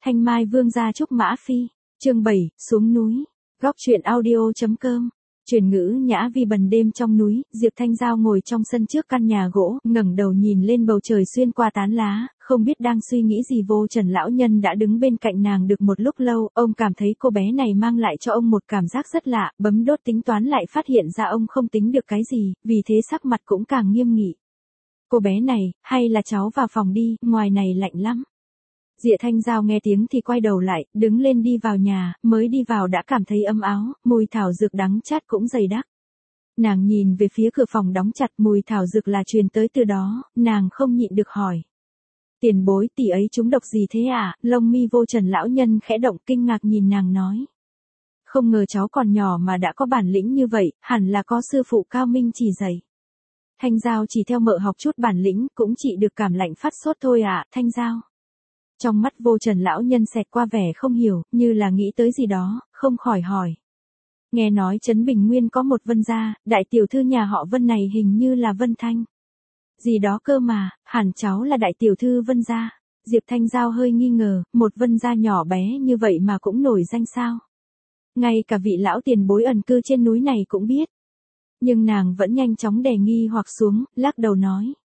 Thanh Mai Vương gia trúc Mã Phi, chương 7, xuống núi. Góc truyện audio.com. Truyền ngữ nhã vi bần đêm trong núi, Diệp Thanh Giao ngồi trong sân trước căn nhà gỗ, ngẩng đầu nhìn lên bầu trời xuyên qua tán lá, không biết đang suy nghĩ gì. Vô Trần lão nhân đã đứng bên cạnh nàng được một lúc lâu, ông cảm thấy cô bé này mang lại cho ông một cảm giác rất lạ, bấm đốt tính toán lại phát hiện ra ông không tính được cái gì, vì thế sắc mặt cũng càng nghiêm nghị. Cô bé này, hay là cháu vào phòng đi, ngoài này lạnh lắm. Diệp Thanh Giao nghe tiếng thì quay đầu lại, đứng lên đi vào nhà, mới đi vào đã cảm thấy ấm áo, mùi thảo dược đắng chát cũng dày đặc. Nàng nhìn về phía cửa phòng đóng chặt, mùi thảo dược là truyền tới từ đó, nàng không nhịn được hỏi. Tiền bối, tỷ ấy trúng độc gì thế à? Lông mi Vô Trần lão nhân khẽ động, kinh ngạc nhìn nàng nói. Không ngờ cháu còn nhỏ mà đã có bản lĩnh như vậy, hẳn là có sư phụ cao minh chỉ dạy. Thanh Giao chỉ theo mợ học chút bản lĩnh, cũng chỉ được cảm lạnh phát sốt thôi à, Thanh Giao. Trong mắt Vô Trần lão nhân xẹt qua vẻ không hiểu, như là nghĩ tới gì đó, không khỏi hỏi. Nghe nói Trấn Bình Nguyên có một Vân gia, đại tiểu thư nhà họ Vân này hình như là Vân Thanh. Gì đó cơ mà, hẳn cháu là đại tiểu thư Vân gia. Diệp Thanh Giao hơi nghi ngờ, một Vân gia nhỏ bé như vậy mà cũng nổi danh sao? Ngay cả vị lão tiền bối ẩn cư trên núi này cũng biết. Nhưng nàng vẫn nhanh chóng đè nghi hoặc xuống, lắc đầu nói.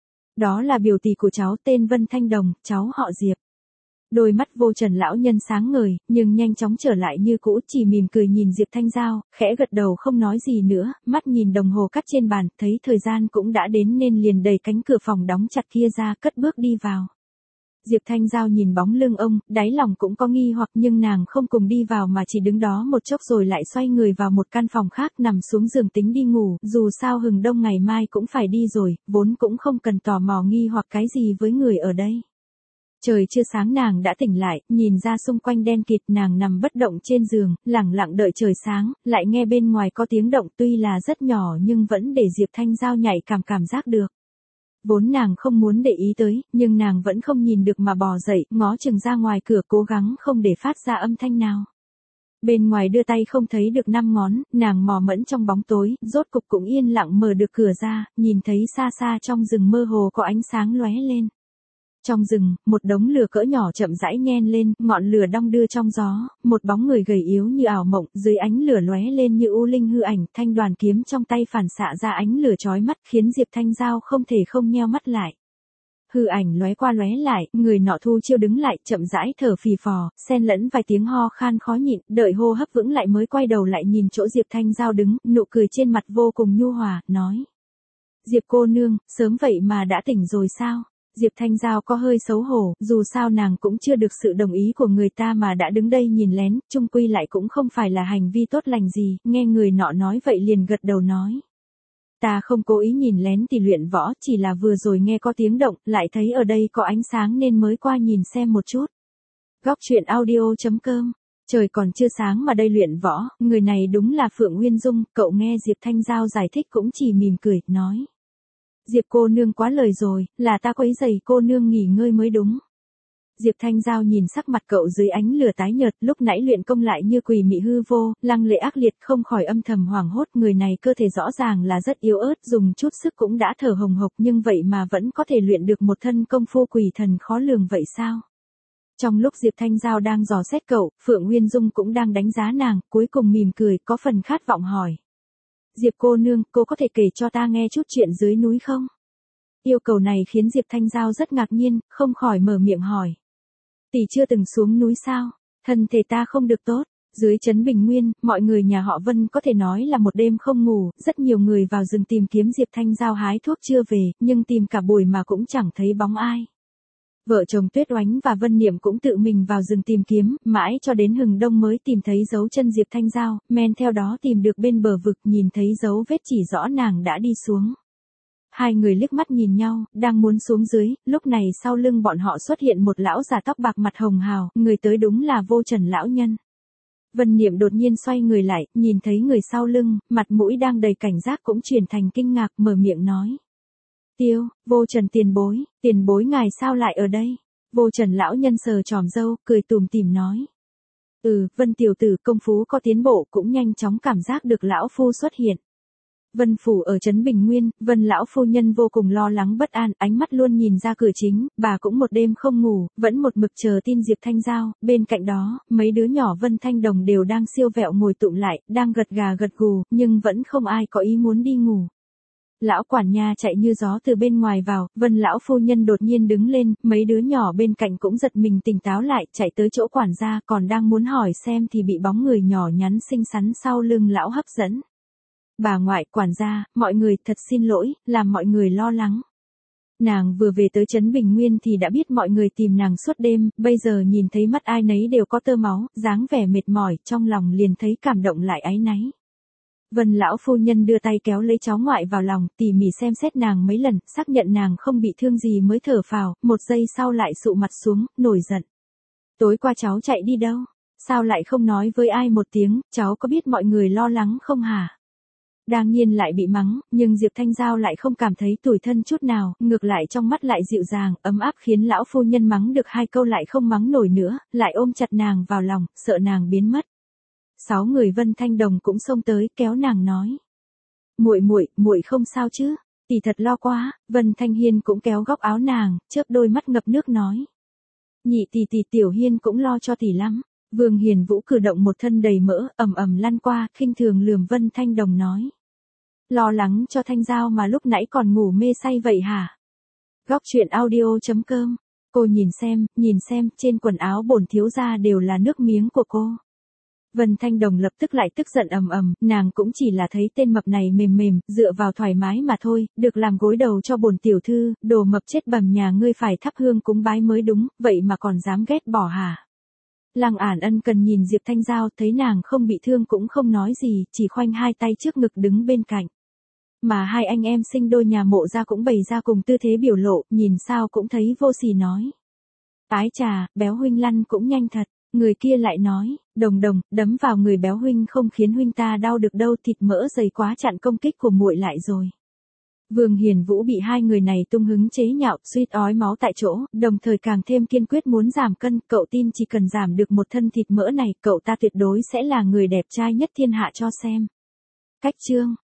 Đó là biểu tỷ của cháu tên Vân Thanh Đồng, cháu họ Diệp. Đôi mắt Vô Trần lão nhân sáng ngời, nhưng nhanh chóng trở lại như cũ, chỉ mỉm cười nhìn Diệp Thanh Giao, khẽ gật đầu không nói gì nữa, mắt nhìn đồng hồ cắt trên bàn, thấy thời gian cũng đã đến nên liền đẩy cánh cửa phòng đóng chặt kia ra, cất bước đi vào. Diệp Thanh Giao nhìn bóng lưng ông, đáy lòng cũng có nghi hoặc nhưng nàng không cùng đi vào mà chỉ đứng đó một chốc rồi lại xoay người vào một căn phòng khác nằm xuống giường tính đi ngủ, dù sao hừng đông ngày mai cũng phải đi rồi, vốn cũng không cần tò mò nghi hoặc cái gì với người ở đây. Trời chưa sáng nàng đã tỉnh lại, nhìn ra xung quanh đen kịt, nàng nằm bất động trên giường, lẳng lặng đợi trời sáng, lại nghe bên ngoài có tiếng động tuy là rất nhỏ nhưng vẫn để Diệp Thanh Giao nhạy cảm giác được. Vốn nàng không muốn để ý tới, nhưng nàng vẫn không nhìn được mà bò dậy, ngó chừng ra ngoài cửa cố gắng không để phát ra âm thanh nào. Bên ngoài đưa tay không thấy được 5 ngón, nàng mò mẫm trong bóng tối, rốt cục cũng yên lặng mở được cửa ra, nhìn thấy xa xa trong rừng mơ hồ có ánh sáng lóe lên. Trong rừng, một đống lửa cỡ nhỏ chậm rãi nhen lên, ngọn lửa đong đưa trong gió, một bóng người gầy yếu như ảo mộng, dưới ánh lửa lóe lên như u linh hư ảnh, thanh đoàn kiếm trong tay phản xạ ra ánh lửa chói mắt, khiến Diệp Thanh Giao không thể không nheo mắt lại. Hư ảnh lóe qua lóe lại, người nọ thu chiêu đứng lại, chậm rãi thở phì phò, xen lẫn vài tiếng ho khan khó nhịn, đợi hô hấp vững lại mới quay đầu lại nhìn chỗ Diệp Thanh Giao đứng, nụ cười trên mặt vô cùng nhu hòa, nói: "Diệp cô nương, sớm vậy mà đã tỉnh rồi sao?" Diệp Thanh Giao có hơi xấu hổ, dù sao nàng cũng chưa được sự đồng ý của người ta mà đã đứng đây nhìn lén, chung quy lại cũng không phải là hành vi tốt lành gì, nghe người nọ nói vậy liền gật đầu nói. Ta không cố ý nhìn lén thì luyện võ, chỉ là vừa rồi nghe có tiếng động, lại thấy ở đây có ánh sáng nên mới qua nhìn xem một chút. Góc truyện audio.com. Trời còn chưa sáng mà đây luyện võ, người này đúng là Phượng Uyên Dung, cậu nghe Diệp Thanh Giao giải thích cũng chỉ mỉm cười, nói. Diệp cô nương quá lời rồi, là ta quấy rầy cô nương nghỉ ngơi mới đúng. Diệp Thanh Giao nhìn sắc mặt cậu dưới ánh lửa tái nhợt, lúc nãy luyện công lại như quỷ mị hư vô, lăng lệ ác liệt, không khỏi âm thầm hoảng hốt, người này cơ thể rõ ràng là rất yếu ớt, dùng chút sức cũng đã thở hồng hộc nhưng vậy mà vẫn có thể luyện được một thân công phu quỷ thần khó lường vậy sao? Trong lúc Diệp Thanh Giao đang dò xét cậu, Phượng Uyên Dung cũng đang đánh giá nàng, cuối cùng mỉm cười, có phần khát vọng hỏi. Diệp cô nương, cô có thể kể cho ta nghe chút chuyện dưới núi không? Yêu cầu này khiến Diệp Thanh Giao rất ngạc nhiên, không khỏi mở miệng hỏi. Tỷ chưa từng xuống núi sao? Thân thể ta không được tốt. Dưới Trấn Bình Nguyên, mọi người nhà họ Vân có thể nói là một đêm không ngủ, rất nhiều người vào rừng tìm kiếm Diệp Thanh Giao hái thuốc chưa về, nhưng tìm cả buổi mà cũng chẳng thấy bóng ai. Vợ chồng Tuyết Oánh và Vân Niệm cũng tự mình vào rừng tìm kiếm, mãi cho đến hừng đông mới tìm thấy dấu chân Diệp Thanh Giao, men theo đó tìm được bên bờ vực, nhìn thấy dấu vết chỉ rõ nàng đã đi xuống. Hai người liếc mắt nhìn nhau, đang muốn xuống dưới, lúc này sau lưng bọn họ xuất hiện một lão già tóc bạc mặt hồng hào, người tới đúng là Vô Trần lão nhân. Vân Niệm đột nhiên xoay người lại, nhìn thấy người sau lưng, mặt mũi đang đầy cảnh giác cũng chuyển thành kinh ngạc, mở miệng nói. Vô Trần tiền bối ngài sao lại ở đây? Vô Trần lão nhân sờ tròm râu, cười tủm tỉm nói. Vân tiểu tử công phu có tiến bộ cũng nhanh chóng cảm giác được lão phu xuất hiện. Vân phủ ở trấn Bình Nguyên, Vân lão phu nhân vô cùng lo lắng bất an, ánh mắt luôn nhìn ra cửa chính, bà cũng một đêm không ngủ, vẫn một mực chờ tin Diệp Thanh Giao, bên cạnh đó, mấy đứa nhỏ Vân Thanh Đồng đều đang siêu vẹo ngồi tụm lại, đang gật gà gật gù, nhưng vẫn không ai có ý muốn đi ngủ. Lão quản nhà chạy như gió từ bên ngoài vào, Vân lão phu nhân đột nhiên đứng lên, mấy đứa nhỏ bên cạnh cũng giật mình tỉnh táo lại, chạy tới chỗ quản gia, còn đang muốn hỏi xem thì bị bóng người nhỏ nhắn xinh xắn sau lưng lão hấp dẫn. Bà ngoại, quản gia, mọi người thật xin lỗi, làm mọi người lo lắng. Nàng vừa về tới trấn Bình Nguyên thì đã biết mọi người tìm nàng suốt đêm, bây giờ nhìn thấy mắt ai nấy đều có tơ máu, dáng vẻ mệt mỏi, trong lòng liền thấy cảm động lại áy náy. Vân lão phu nhân đưa tay kéo lấy cháu ngoại vào lòng, tỉ mỉ xem xét nàng mấy lần, xác nhận nàng không bị thương gì mới thở phào, một giây sau lại sụ mặt xuống, nổi giận. Tối qua cháu chạy đi đâu? Sao lại không nói với ai một tiếng, cháu có biết mọi người lo lắng không hả? Đương nhiên lại bị mắng, nhưng Diệp Thanh Giao lại không cảm thấy tủi thân chút nào, ngược lại trong mắt lại dịu dàng, ấm áp khiến lão phu nhân mắng được 2 câu lại không mắng nổi nữa, lại ôm chặt nàng vào lòng, sợ nàng biến mất. 6 người Vân Thanh Đồng cũng xông tới, kéo nàng nói: "Muội không sao chứ? Tỷ thật lo quá." Vân Thanh Hiên cũng kéo góc áo nàng, chớp đôi mắt ngập nước nói: "Nhị tỷ tỷ, Tiểu Hiên cũng lo cho tỷ lắm." Vương Hiền Vũ cử động một thân đầy mỡ, ầm ầm lăn qua, khinh thường lườm Vân Thanh Đồng nói: "Lo lắng cho Thanh Giao mà lúc nãy còn ngủ mê say vậy hả?" Góc truyện audio.com. Cô nhìn xem, trên quần áo bổn thiếu gia đều là nước miếng của cô. Vân Thanh Đồng lập tức lại tức giận ầm ầm, nàng cũng chỉ là thấy tên mập này mềm mềm, dựa vào thoải mái mà thôi, được làm gối đầu cho bổn tiểu thư, đồ mập chết bầm, nhà ngươi phải thắp hương cúng bái mới đúng, vậy mà còn dám ghét bỏ hả? Lăng Ản ân cần nhìn Diệp Thanh Giao, thấy nàng không bị thương cũng không nói gì, chỉ khoanh hai tay trước ngực đứng bên cạnh. Mà hai anh em sinh đôi nhà Mộ gia cũng bày ra cùng tư thế biểu lộ, nhìn sao cũng thấy vô sỉ nói: "Ái chà, béo huynh lăn cũng nhanh thật." Người kia lại nói: "Đồng đồng, đấm vào người béo huynh không khiến huynh ta đau được đâu, thịt mỡ dày quá chặn công kích của muội lại rồi." Vương Hiền Vũ bị hai người này tung hứng chế nhạo, suýt ói máu tại chỗ, đồng thời càng thêm kiên quyết muốn giảm cân, cậu tin chỉ cần giảm được một thân thịt mỡ này, cậu ta tuyệt đối sẽ là người đẹp trai nhất thiên hạ cho xem. Cách chương